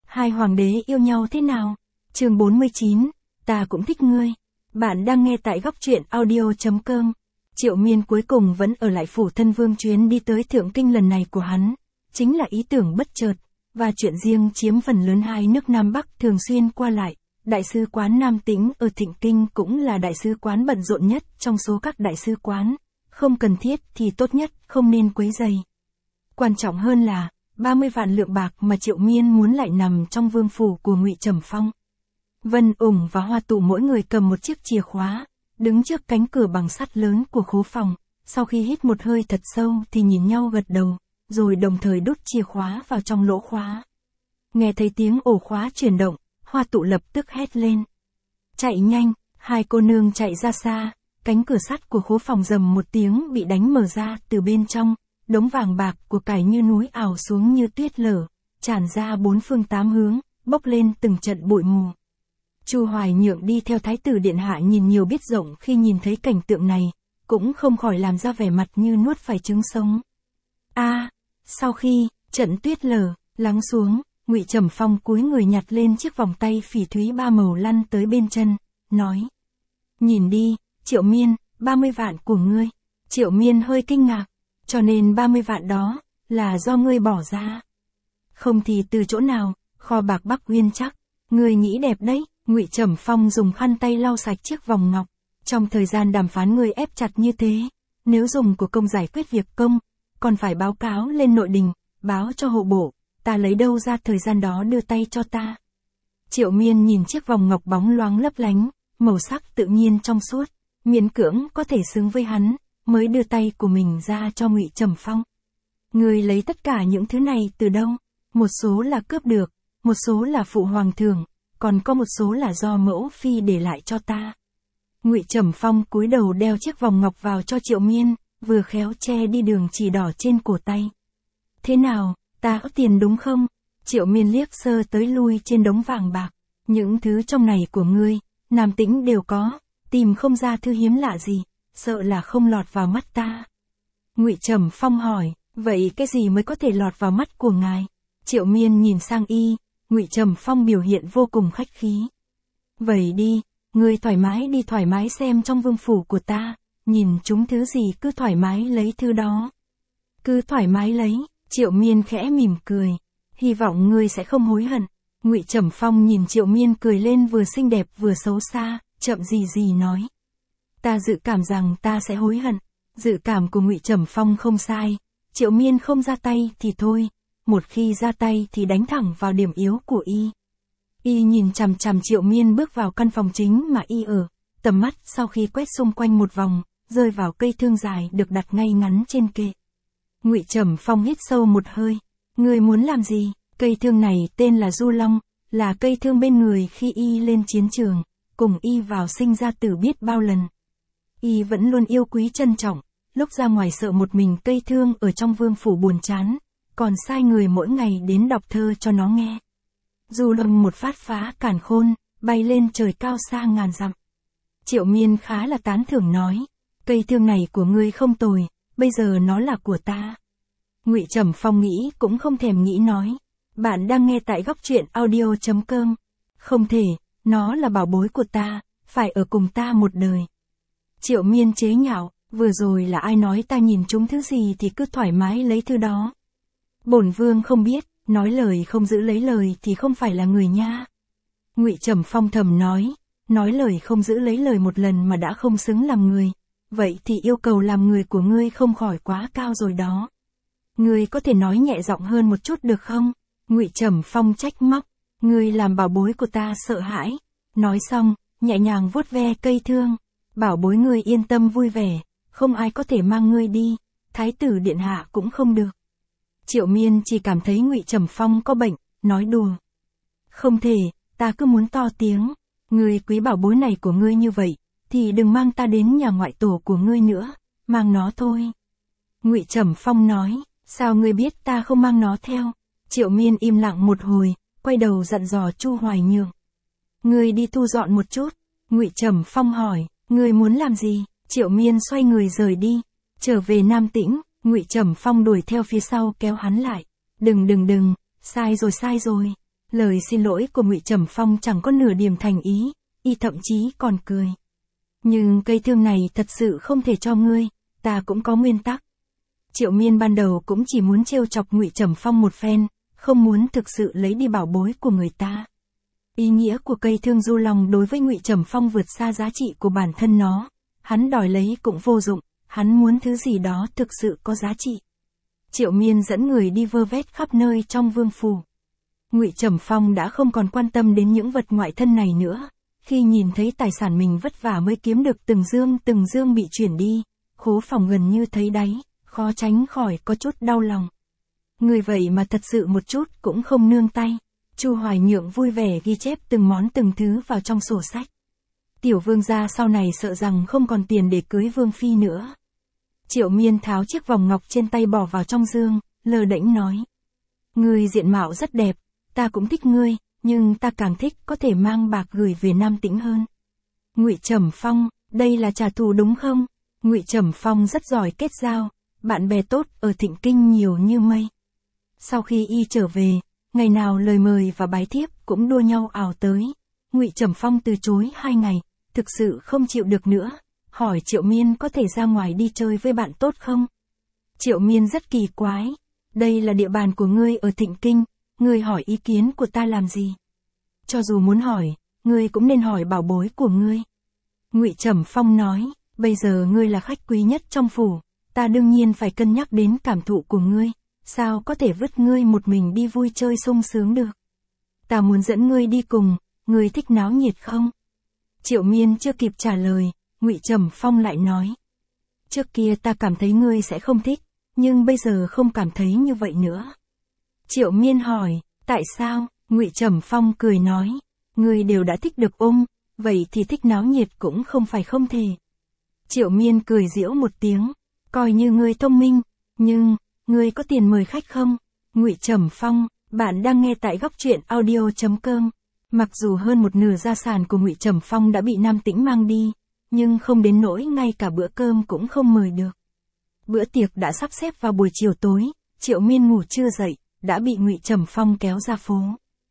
Hai hoàng đế yêu nhau thế nào? Chương 49, ta cũng thích ngươi. Bạn đang nghe tại góc truyện audio.com. Triệu Miên cuối cùng vẫn ở lại phủ thân vương. Chuyến đi tới Thượng Kinh lần này của hắn, chính là ý tưởng bất chợt, và chuyện riêng chiếm phần lớn. Hai nước Nam Bắc thường xuyên qua lại. Đại sứ quán Nam Tĩnh ở Thịnh Kinh cũng là đại sứ quán bận rộn nhất trong số các đại sứ quán. Không cần thiết thì tốt nhất không nên quấy rầy. Quan trọng hơn là 30 vạn lượng bạc mà Triệu Miên muốn lại nằm trong vương phủ của Ngụy Trầm Phong. Vân Ủng và Hoa Tụ mỗi người cầm một chiếc chìa khóa, đứng trước cánh cửa bằng sắt lớn của khố phòng. Sau khi hít một hơi thật sâu thì nhìn nhau gật đầu, rồi đồng thời đút chìa khóa vào trong lỗ khóa. Nghe thấy tiếng ổ khóa chuyển động, Hoa Tụ lập tức hét lên. Chạy nhanh, hai cô nương chạy ra xa, cánh cửa sắt của khố phòng rầm một tiếng bị đánh mở ra từ bên trong. Đống vàng bạc của cải như núi ảo xuống như tuyết lở, tràn ra bốn phương tám hướng, bốc lên từng trận bụi mù. Chu Hoài Nhượng đi theo Thái tử điện hạ nhìn nhiều biết rộng, khi nhìn thấy cảnh tượng này, cũng không khỏi làm ra vẻ mặt như nuốt phải trứng sống. Sau khi trận tuyết lở lắng xuống, Ngụy Trầm Phong cúi người nhặt lên chiếc vòng tay phỉ thúy ba màu lăn tới bên chân, nói: Nhìn đi, Triệu Miên, 30 vạn của ngươi. Triệu Miên hơi kinh ngạc. Cho nên 30 vạn đó, là do ngươi bỏ ra. Không thì từ chỗ nào, kho bạc Bắc Uyên chắc. Ngươi nghĩ đẹp đấy. Ngụy Trầm Phong dùng khăn tay lau sạch chiếc vòng ngọc. Trong thời gian đàm phán ngươi ép chặt như thế, nếu dùng của công giải quyết việc công, còn phải báo cáo lên nội đình, báo cho hộ bộ, ta lấy đâu ra thời gian đó đưa tay cho ta. Triệu Miên nhìn chiếc vòng ngọc bóng loáng lấp lánh, màu sắc tự nhiên trong suốt, miễn cưỡng có thể xứng với hắn, mới đưa tay của mình ra cho Ngụy Trầm Phong. Ngươi lấy tất cả những thứ này từ đâu? Một số là cướp được, một số là phụ hoàng thưởng, còn có một số là do mẫu phi để lại cho ta. Ngụy Trầm Phong cúi đầu đeo chiếc vòng ngọc vào cho Triệu Miên, vừa khéo che đi đường chỉ đỏ trên cổ tay. Thế nào, ta có tiền đúng không? Triệu Miên liếc sơ tới lui trên đống vàng bạc. Những thứ trong này của ngươi, Nam Tĩnh đều có, tìm không ra thứ hiếm lạ gì, sợ là không lọt vào mắt ta. Ngụy Trầm Phong hỏi, vậy cái gì mới có thể lọt vào mắt của ngài? Triệu Miên nhìn sang y, Ngụy Trầm Phong biểu hiện vô cùng khách khí. Vậy đi, ngươi thoải mái đi, thoải mái xem trong vương phủ của ta, nhìn chúng thứ gì cứ thoải mái lấy thứ đó. Cứ thoải mái lấy. Triệu Miên khẽ mỉm cười, hy vọng ngươi sẽ không hối hận. Ngụy Trầm Phong nhìn Triệu Miên cười lên vừa xinh đẹp vừa xấu xa, chậm gì nói. Ta dự cảm rằng ta sẽ hối hận. Dự cảm của Ngụy Trầm Phong không sai. Triệu Miên không ra tay thì thôi, một khi ra tay thì đánh thẳng vào điểm yếu của y. Y nhìn chằm chằm Triệu Miên bước vào căn phòng chính mà y ở, tầm mắt sau khi quét xung quanh một vòng, rơi vào cây thương dài được đặt ngay ngắn trên kệ. Ngụy Trầm Phong hít sâu một hơi. Ngươi muốn làm gì? Cây thương này tên là Du Long, là cây thương bên người khi y lên chiến trường, cùng y vào sinh ra tử biết bao lần. Y vẫn luôn yêu quý trân trọng, lúc ra ngoài sợ một mình cây thương ở trong vương phủ buồn chán, còn sai người mỗi ngày đến đọc thơ cho nó nghe. Du Long một phát phá càn khôn, bay lên trời cao xa ngàn dặm. Triệu Miên khá là tán thưởng nói, cây thương này của ngươi không tồi, bây giờ nó là của ta. Ngụy Trầm Phong nghĩ cũng không thèm nghĩ nói, bạn đang nghe tại góc truyện audio.com. Không thể, nó là bảo bối của ta, phải ở cùng ta một đời. Triệu Miên chế nhạo, vừa rồi là ai nói ta nhìn chúng thứ gì thì cứ thoải mái lấy thứ đó. Bổn vương không biết, nói lời không giữ lấy lời thì không phải là người nha. Ngụy Trầm Phong thầm nói lời không giữ lấy lời một lần mà đã không xứng làm người, vậy thì yêu cầu làm người của ngươi không khỏi quá cao rồi đó. Ngươi có thể nói nhẹ giọng hơn một chút được không? Ngụy Trầm Phong trách móc, ngươi làm bảo bối của ta sợ hãi. Nói xong, nhẹ nhàng vuốt ve cây thương. Bảo bối ngươi yên tâm vui vẻ, không ai có thể mang ngươi đi, Thái tử điện hạ cũng không được. Triệu Miên chỉ cảm thấy Ngụy Trầm Phong có bệnh, nói đùa. Không thể, ta cứ muốn to tiếng. Ngươi quý bảo bối này của ngươi như vậy, thì đừng mang ta đến nhà ngoại tổ của ngươi nữa, mang nó thôi. Ngụy Trầm Phong nói, sao ngươi biết ta không mang nó theo? Triệu Miên im lặng một hồi, quay đầu dặn dò Chu Hoài Nhượng. Ngươi đi thu dọn một chút. Ngụy Trầm Phong hỏi, ngươi muốn làm gì? Triệu Miên xoay người rời đi, trở về Nam Tĩnh. Ngụy Trầm Phong đuổi theo phía sau kéo hắn lại. Đừng, sai rồi. Lời xin lỗi của Ngụy Trầm Phong chẳng có nửa điểm thành ý, y thậm chí còn cười. Nhưng cây thương này thật sự không thể cho ngươi, ta cũng có nguyên tắc. Triệu Miên ban đầu cũng chỉ muốn trêu chọc Ngụy Trầm Phong một phen, không muốn thực sự lấy đi bảo bối của người ta. Ý nghĩa của cây thương du long đối với Ngụy Trầm Phong vượt xa giá trị của bản thân nó, hắn đòi lấy cũng vô dụng, hắn muốn thứ gì đó thực sự có giá trị. Triệu Miên dẫn người đi vơ vét khắp nơi trong vương phủ. Ngụy Trầm Phong đã không còn quan tâm đến những vật ngoại thân này nữa, khi nhìn thấy tài sản mình vất vả mới kiếm được từng dương bị chuyển đi, khố phòng gần như thấy đáy, khó tránh khỏi có chút đau lòng. Người vậy mà thật sự một chút cũng không nương tay. Chu Hoài Nhượng vui vẻ ghi chép từng món từng thứ vào trong sổ sách. Tiểu vương gia sau này sợ rằng không còn tiền để cưới vương phi nữa. Triệu Miên tháo chiếc vòng ngọc trên tay bỏ vào trong dương, lơ đễnh nói. Ngươi diện mạo rất đẹp, ta cũng thích ngươi, nhưng ta càng thích có thể mang bạc gửi về Nam Tĩnh hơn. Ngụy Trầm Phong, đây là trả thù đúng không? Ngụy Trầm Phong rất giỏi kết giao, bạn bè tốt ở Thịnh Kinh nhiều như mây. Sau khi y trở về, ngày nào lời mời và bái thiếp cũng đua nhau ào tới. Ngụy Trầm Phong từ chối 2 ngày, thực sự không chịu được nữa, hỏi Triệu Miên có thể ra ngoài đi chơi với bạn tốt không? Triệu Miên rất kỳ quái, đây là địa bàn của ngươi ở Thịnh Kinh, ngươi hỏi ý kiến của ta làm gì? Cho dù muốn hỏi, ngươi cũng nên hỏi bảo bối của ngươi. Ngụy Trầm Phong nói, bây giờ ngươi là khách quý nhất trong phủ, ta đương nhiên phải cân nhắc đến cảm thụ của ngươi. Sao có thể vứt ngươi một mình đi vui chơi sung sướng được? Ta muốn dẫn ngươi đi cùng, ngươi thích náo nhiệt không? Triệu Miên chưa kịp trả lời, Ngụy Trầm Phong lại nói. Trước kia ta cảm thấy ngươi sẽ không thích, nhưng bây giờ không cảm thấy như vậy nữa. Triệu Miên hỏi, tại sao? Ngụy Trầm Phong cười nói, ngươi đều đã thích được ôm, vậy thì thích náo nhiệt cũng không phải không thể. Triệu Miên cười giễu một tiếng, coi như ngươi thông minh, nhưng... Ngươi có tiền mời khách không? Ngụy Trầm Phong, bạn đang nghe tại góc truyện audio.com. Mặc dù hơn một nửa gia sản của Ngụy Trầm Phong đã bị Nam Tĩnh mang đi, nhưng không đến nỗi ngay cả bữa cơm cũng không mời được. Bữa tiệc đã sắp xếp vào buổi chiều tối, Triệu Miên ngủ chưa dậy, đã bị Ngụy Trầm Phong kéo ra phố.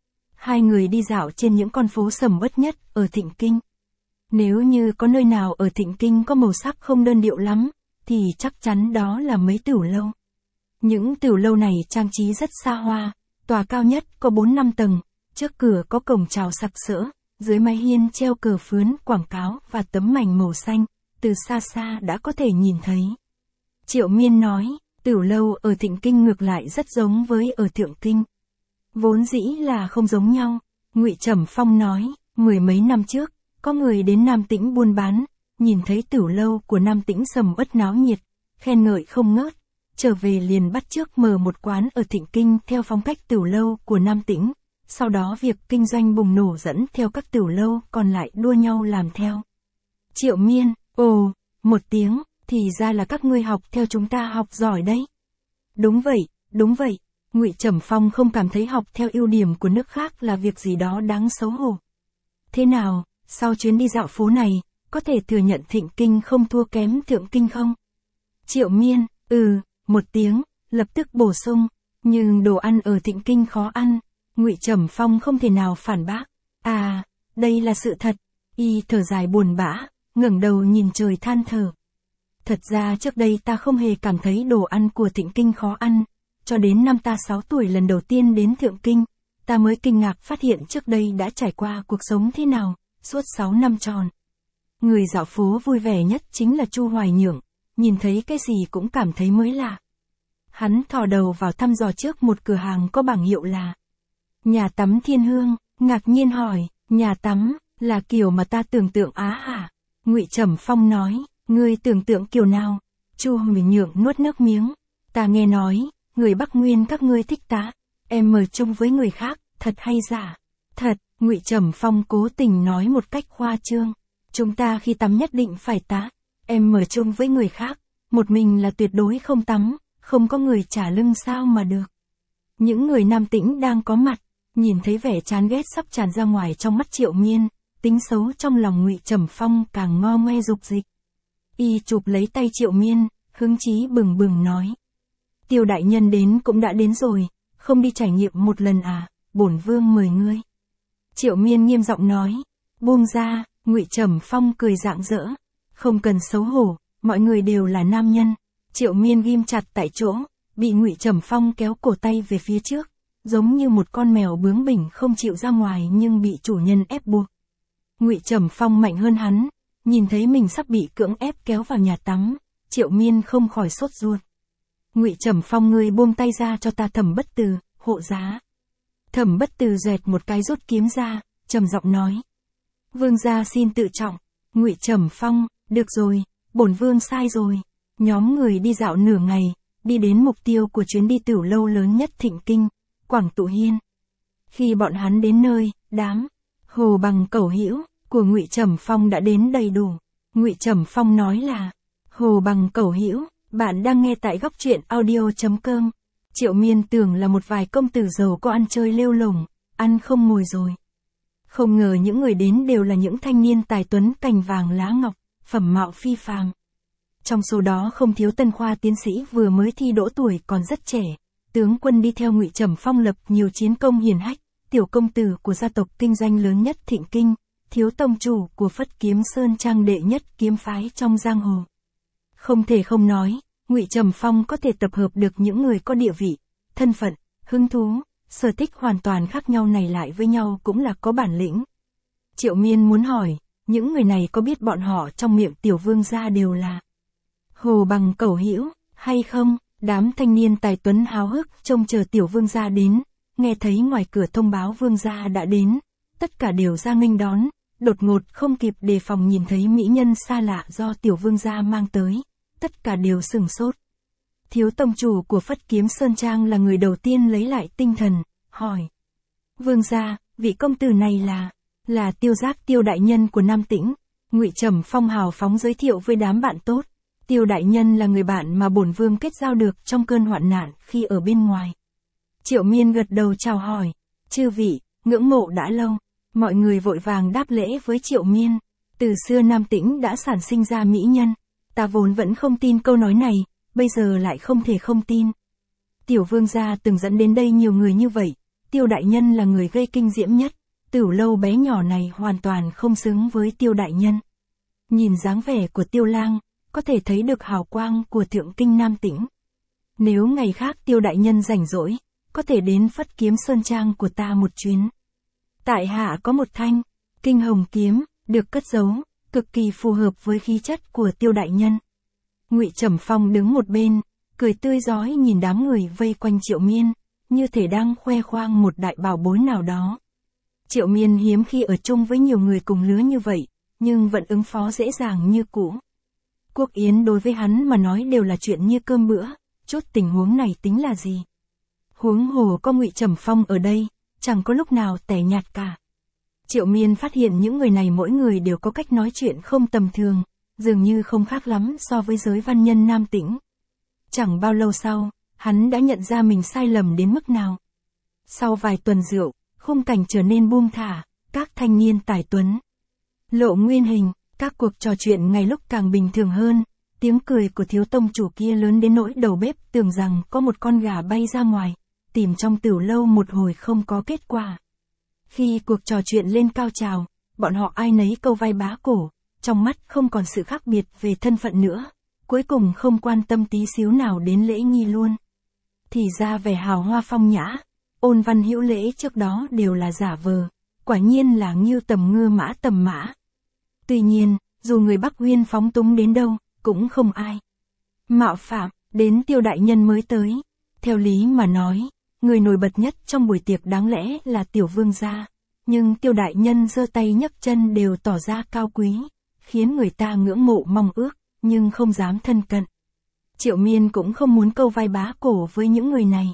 Hai người đi dạo trên những con phố sầm uất nhất ở Thịnh Kinh. Nếu như có nơi nào ở Thịnh Kinh có màu sắc không đơn điệu lắm, thì chắc chắn đó là mấy tửu lâu. Những tửu lâu này trang trí rất xa hoa, tòa cao nhất có 4-5 tầng, trước cửa có cổng chào sặc sỡ, dưới mái hiên treo cờ phướn quảng cáo và tấm mảnh màu xanh, từ xa xa đã có thể nhìn thấy. Triệu Miên nói, tửu lâu ở Thịnh Kinh ngược lại rất giống với ở Thượng Kinh. Vốn dĩ là không giống nhau, Ngụy Trầm Phong nói, 10 mấy năm trước, có người đến Nam Tĩnh buôn bán, nhìn thấy tửu lâu của Nam Tĩnh sầm uất náo nhiệt, khen ngợi không ngớt. Trở về liền bắt chước mở một quán ở Thịnh Kinh theo phong cách tửu lâu của Nam Tĩnh, sau đó việc kinh doanh bùng nổ dẫn theo các tửu lâu còn lại đua nhau làm theo. Triệu Miên, ồ, một tiếng, thì ra là các ngươi học theo chúng ta học giỏi đấy. Đúng vậy, Ngụy Trầm Phong không cảm thấy học theo ưu điểm của nước khác là việc gì đó đáng xấu hổ. Thế nào, sau chuyến đi dạo phố này, có thể thừa nhận Thịnh Kinh không thua kém Thượng Kinh không? Triệu Miên, một tiếng, lập tức bổ sung, nhưng đồ ăn ở Thịnh Kinh khó ăn. Ngụy Trầm Phong không thể nào phản bác. À, đây là sự thật. Y thở dài buồn bã, ngẩng đầu nhìn trời than thở. Thật ra trước đây ta không hề cảm thấy đồ ăn của Thịnh Kinh khó ăn, cho đến năm ta 6 tuổi lần đầu tiên đến Thượng Kinh, ta mới kinh ngạc phát hiện trước đây đã trải qua cuộc sống thế nào, suốt 6 năm tròn. Người dạo phố vui vẻ nhất chính là Chu Hoài Nhượng, nhìn thấy cái gì cũng cảm thấy mới lạ. Hắn thò đầu vào thăm dò trước một cửa hàng có bảng hiệu là Nhà tắm Thiên Hương, ngạc nhiên hỏi, nhà tắm, là kiểu mà ta tưởng tượng á hả? Ngụy Trầm Phong nói, ngươi tưởng tượng kiểu nào? Chu Hoài Nhượng nuốt nước miếng, ta nghe nói, người Bắc Nguyên các ngươi thích tá, em mời chung với người khác, thật hay giả? Thật, Ngụy Trầm Phong cố tình nói một cách khoa trương, chúng ta khi tắm nhất định phải tá, em mời chung với người khác, một mình là tuyệt đối không tắm, không có người trả lưng sao mà được. Những người Nam Tĩnh đang có mặt, nhìn thấy vẻ chán ghét sắp tràn ra ngoài trong mắt Triệu Miên, tính xấu trong lòng Ngụy Trầm Phong càng ngo ngoe dục dịch. Y chụp lấy tay Triệu Miên, hứng chí bừng bừng nói. Tiêu đại nhân đến cũng đã đến rồi, không đi trải nghiệm một lần à, bổn vương mời ngươi. Triệu Miên nghiêm giọng nói, buông ra. Ngụy Trầm Phong cười rạng rỡ, không cần xấu hổ, mọi người đều là nam nhân. Triệu Miên ghim chặt tại chỗ, bị Ngụy Trầm Phong kéo cổ tay về phía trước, giống như một con mèo bướng bỉnh không chịu ra ngoài nhưng bị chủ nhân ép buộc. Ngụy Trầm Phong mạnh hơn hắn, nhìn thấy mình sắp bị cưỡng ép kéo vào nhà tắm, Triệu Miên không khỏi sốt ruột. Ngụy Trầm Phong, ngươi buông tay ra cho ta. Thẩm Bất Từ, hộ giá. Thẩm Bất Từ dẹt một cái rút kiếm ra, trầm giọng nói, vương gia xin tự trọng. Ngụy Trầm Phong, được rồi, bổn vương sai rồi. Nhóm người đi dạo nửa ngày, đi đến mục tiêu của chuyến đi tửu lâu lớn nhất Thịnh Kinh, Quảng Tụ Hiên. Khi bọn hắn đến nơi, đám hồ bằng cẩu hữu của Ngụy Trầm Phong đã đến đầy đủ. Ngụy Trầm Phong nói là, hồ bằng cẩu hữu, bạn đang nghe tại góc truyện audio.com. Triệu Miên tưởng là một vài công tử giàu có ăn chơi lêu lổng, ăn không ngồi rồi. Không ngờ những người đến đều là những thanh niên tài tuấn cành vàng lá ngọc, phẩm mạo phi phàm. Trong số đó không thiếu tân khoa tiến sĩ vừa mới thi đỗ tuổi còn rất trẻ, tướng quân đi theo Ngụy Trầm Phong lập nhiều chiến công hiển hách, tiểu công tử của gia tộc kinh doanh lớn nhất Thịnh Kinh, thiếu tông chủ của Phất Kiếm Sơn Trang đệ nhất kiếm phái trong giang hồ. Không thể không nói, Ngụy Trầm Phong có thể tập hợp được những người có địa vị, thân phận, hứng thú, sở thích hoàn toàn khác nhau này lại với nhau cũng là có bản lĩnh. Triệu Miên muốn hỏi, những người này có biết bọn họ trong miệng tiểu vương gia đều là hồ bằng cẩu hữu, hay không? Đám thanh niên tài tuấn háo hức trông chờ tiểu vương gia đến, nghe thấy ngoài cửa thông báo vương gia đã đến, tất cả đều ra nghênh đón, đột ngột không kịp đề phòng nhìn thấy mỹ nhân xa lạ do tiểu vương gia mang tới, tất cả đều sửng sốt. Thiếu tông chủ của Phất Kiếm Sơn Trang là người đầu tiên lấy lại tinh thần, hỏi, vương gia, vị công tử này là Tiêu Giác, Tiêu đại nhân của Nam Tĩnh. Ngụy Trầm Phong hào phóng giới thiệu với đám bạn tốt. Tiêu đại nhân là người bạn mà bổn vương kết giao được trong cơn hoạn nạn khi ở bên ngoài. Triệu Miên gật đầu chào hỏi, chư vị, ngưỡng mộ đã lâu. Mọi người vội vàng đáp lễ với Triệu Miên. Từ xưa Nam Tĩnh đã sản sinh ra mỹ nhân, ta vốn vẫn không tin câu nói này, bây giờ lại không thể không tin. Tiểu vương gia từng dẫn đến đây nhiều người như vậy, Tiêu đại nhân là người gây kinh diễm nhất, tửu lâu bé nhỏ này hoàn toàn không xứng với Tiêu đại nhân. Nhìn dáng vẻ của Tiêu lang, có thể thấy được hào quang của thượng kinh Nam Tĩnh. Nếu ngày khác Tiêu đại nhân rảnh rỗi, có thể đến Phất Kiếm Sơn Trang của ta một chuyến. Tại hạ có một thanh kinh hồng kiếm, được cất giấu, cực kỳ phù hợp với khí chất của Tiêu đại nhân. Ngụy Trầm Phong đứng một bên, cười tươi rói nhìn đám người vây quanh Triệu Miên, như thể đang khoe khoang một đại bảo bối nào đó. Triệu Miên hiếm khi ở chung với nhiều người cùng lứa như vậy, nhưng vẫn ứng phó dễ dàng như cũ. Quốc yến đối với hắn mà nói đều là chuyện như cơm bữa, chút tình huống này tính là gì. Huống hồ có Ngụy Trầm Phong ở đây, chẳng có lúc nào tẻ nhạt cả. Triệu Miên phát hiện những người này mỗi người đều có cách nói chuyện không tầm thường, dường như không khác lắm so với giới văn nhân Nam Tĩnh. Chẳng bao lâu sau, hắn đã nhận ra mình sai lầm đến mức nào. Sau vài tuần rượu, khung cảnh trở nên buông thả, các thanh niên tài tuấn lộ nguyên hình, các cuộc trò chuyện ngày lúc càng bình thường hơn, tiếng cười của thiếu tông chủ kia lớn đến nỗi đầu bếp tưởng rằng có một con gà bay ra ngoài, tìm trong tửu lâu một hồi không có kết quả. Khi cuộc trò chuyện lên cao trào, bọn họ ai nấy câu vai bá cổ, trong mắt không còn sự khác biệt về thân phận nữa, cuối cùng không quan tâm tí xíu nào đến lễ nghi luôn. Thì ra vẻ hào hoa phong nhã, ôn văn hữu lễ trước đó đều là giả vờ, quả nhiên là ngưu tầm ngư mã tầm mã. Tuy nhiên, dù người Bắc Uyên phóng túng đến đâu, cũng không ai mạo phạm đến Tiêu đại nhân mới tới. Theo lý mà nói, người nổi bật nhất trong buổi tiệc đáng lẽ là tiểu vương gia, nhưng Tiêu đại nhân giơ tay nhấc chân đều tỏ ra cao quý, khiến người ta ngưỡng mộ mong ước, nhưng không dám thân cận. Triệu Miên cũng không muốn câu vai bá cổ với những người này.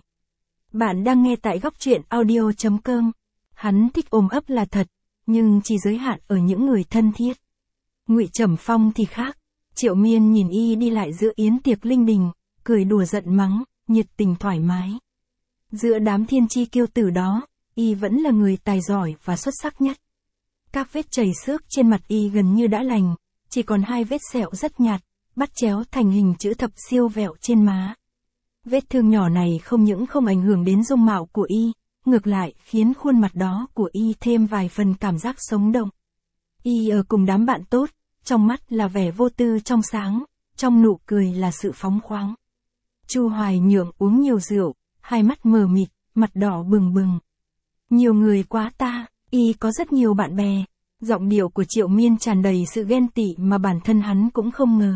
Bạn đang nghe tại góc truyện audio.com. Hắn thích ôm ấp là thật, nhưng chỉ giới hạn ở những người thân thiết. Ngụy Trầm Phong thì khác. Triệu Miên nhìn y đi lại giữa yến tiệc linh đình, cười đùa giận mắng, nhiệt tình thoải mái. Giữa đám thiên chi kiêu tử đó, y vẫn là người tài giỏi và xuất sắc nhất. Các vết chảy xước trên mặt y gần như đã lành, chỉ còn 2 vết sẹo rất nhạt, bắt chéo thành hình chữ thập siêu vẹo trên má. Vết thương nhỏ này không những không ảnh hưởng đến dung mạo của y, ngược lại khiến khuôn mặt đó của y thêm vài phần cảm giác sống động. Y ở cùng đám bạn tốt, trong mắt là vẻ vô tư trong sáng, trong nụ cười là sự phóng khoáng. Chu Hoài Nhượng uống nhiều rượu, hai mắt mờ mịt, mặt đỏ bừng bừng. Nhiều người quá ta, y có rất nhiều bạn bè. Giọng điệu của Triệu Miên tràn đầy sự ghen tị mà bản thân hắn cũng không ngờ.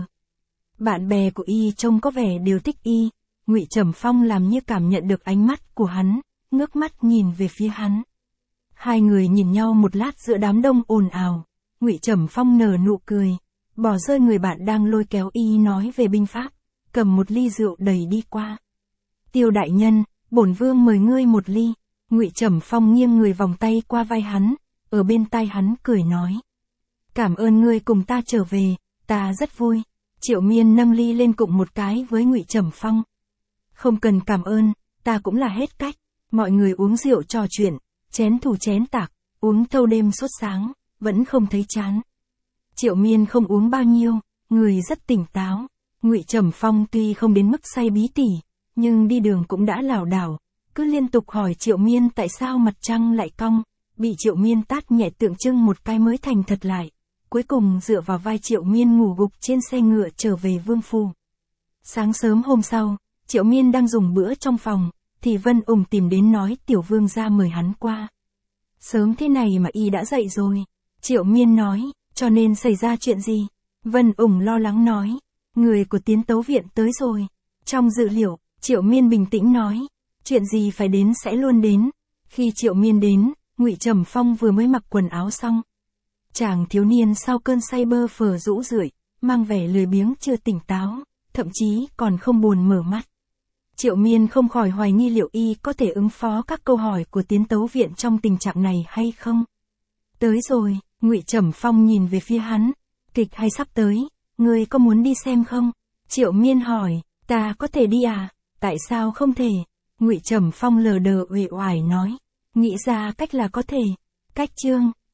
Bạn bè của y trông có vẻ đều thích y. Ngụy Trầm Phong làm như cảm nhận được ánh mắt của hắn, ngước mắt nhìn về phía hắn. Hai người nhìn nhau một lát giữa đám đông ồn ào. Ngụy Trầm Phong nở nụ cười, bỏ rơi người bạn đang lôi kéo y nói về binh pháp, cầm một ly rượu đầy đi qua. Tiêu đại nhân, bổn vương mời ngươi một ly. Ngụy Trầm Phong nghiêng người vòng tay qua vai hắn, ở bên tai hắn cười nói. Cảm ơn ngươi cùng ta trở về, ta rất vui. Triệu Miên nâng ly lên cụng một cái với Ngụy Trầm Phong. Không cần cảm ơn, ta cũng là hết cách. Mọi người uống rượu trò chuyện, chén thủ chén tạc, uống thâu đêm suốt sáng, vẫn không thấy chán. Triệu Miên không uống bao nhiêu, người rất tỉnh táo. Ngụy Trầm Phong tuy không đến mức say bí tỉ, nhưng đi đường cũng đã lảo đảo, cứ liên tục hỏi Triệu Miên tại sao mặt trăng lại cong, bị Triệu Miên tát nhẹ tượng trưng một cái mới thành thật lại. Cuối cùng dựa vào vai Triệu Miên ngủ gục trên xe ngựa trở về Vương phủ. Sáng sớm hôm sau, Triệu Miên đang dùng bữa trong phòng, thì Vân Ủng tìm đến nói Tiểu Vương gia mời hắn qua. Sớm thế này mà y đã dậy rồi. Triệu Miên nói, cho nên xảy ra chuyện gì? Vân Ủng lo lắng nói, người của Tiến Tấu Viện tới rồi. Trong dự liệu, Triệu Miên bình tĩnh nói, chuyện gì phải đến sẽ luôn đến. Khi Triệu Miên đến, Ngụy Trầm Phong vừa mới mặc quần áo xong. Chàng thiếu niên sau cơn say bơ phờ rũ rượi, mang vẻ lười biếng chưa tỉnh táo, thậm chí còn không buồn mở mắt. Triệu Miên không khỏi hoài nghi liệu y có thể ứng phó các câu hỏi của Tiến Tấu Viện trong tình trạng này hay không. Tới rồi, Ngụy Trầm Phong nhìn về phía hắn, kịch hay sắp tới, ngươi có muốn đi xem không? Triệu Miên hỏi, ta có thể đi à? Tại sao không thể? Ngụy Trầm Phong lờ đờ uể oải nói, nghĩ ra cách là có thể. Cách chương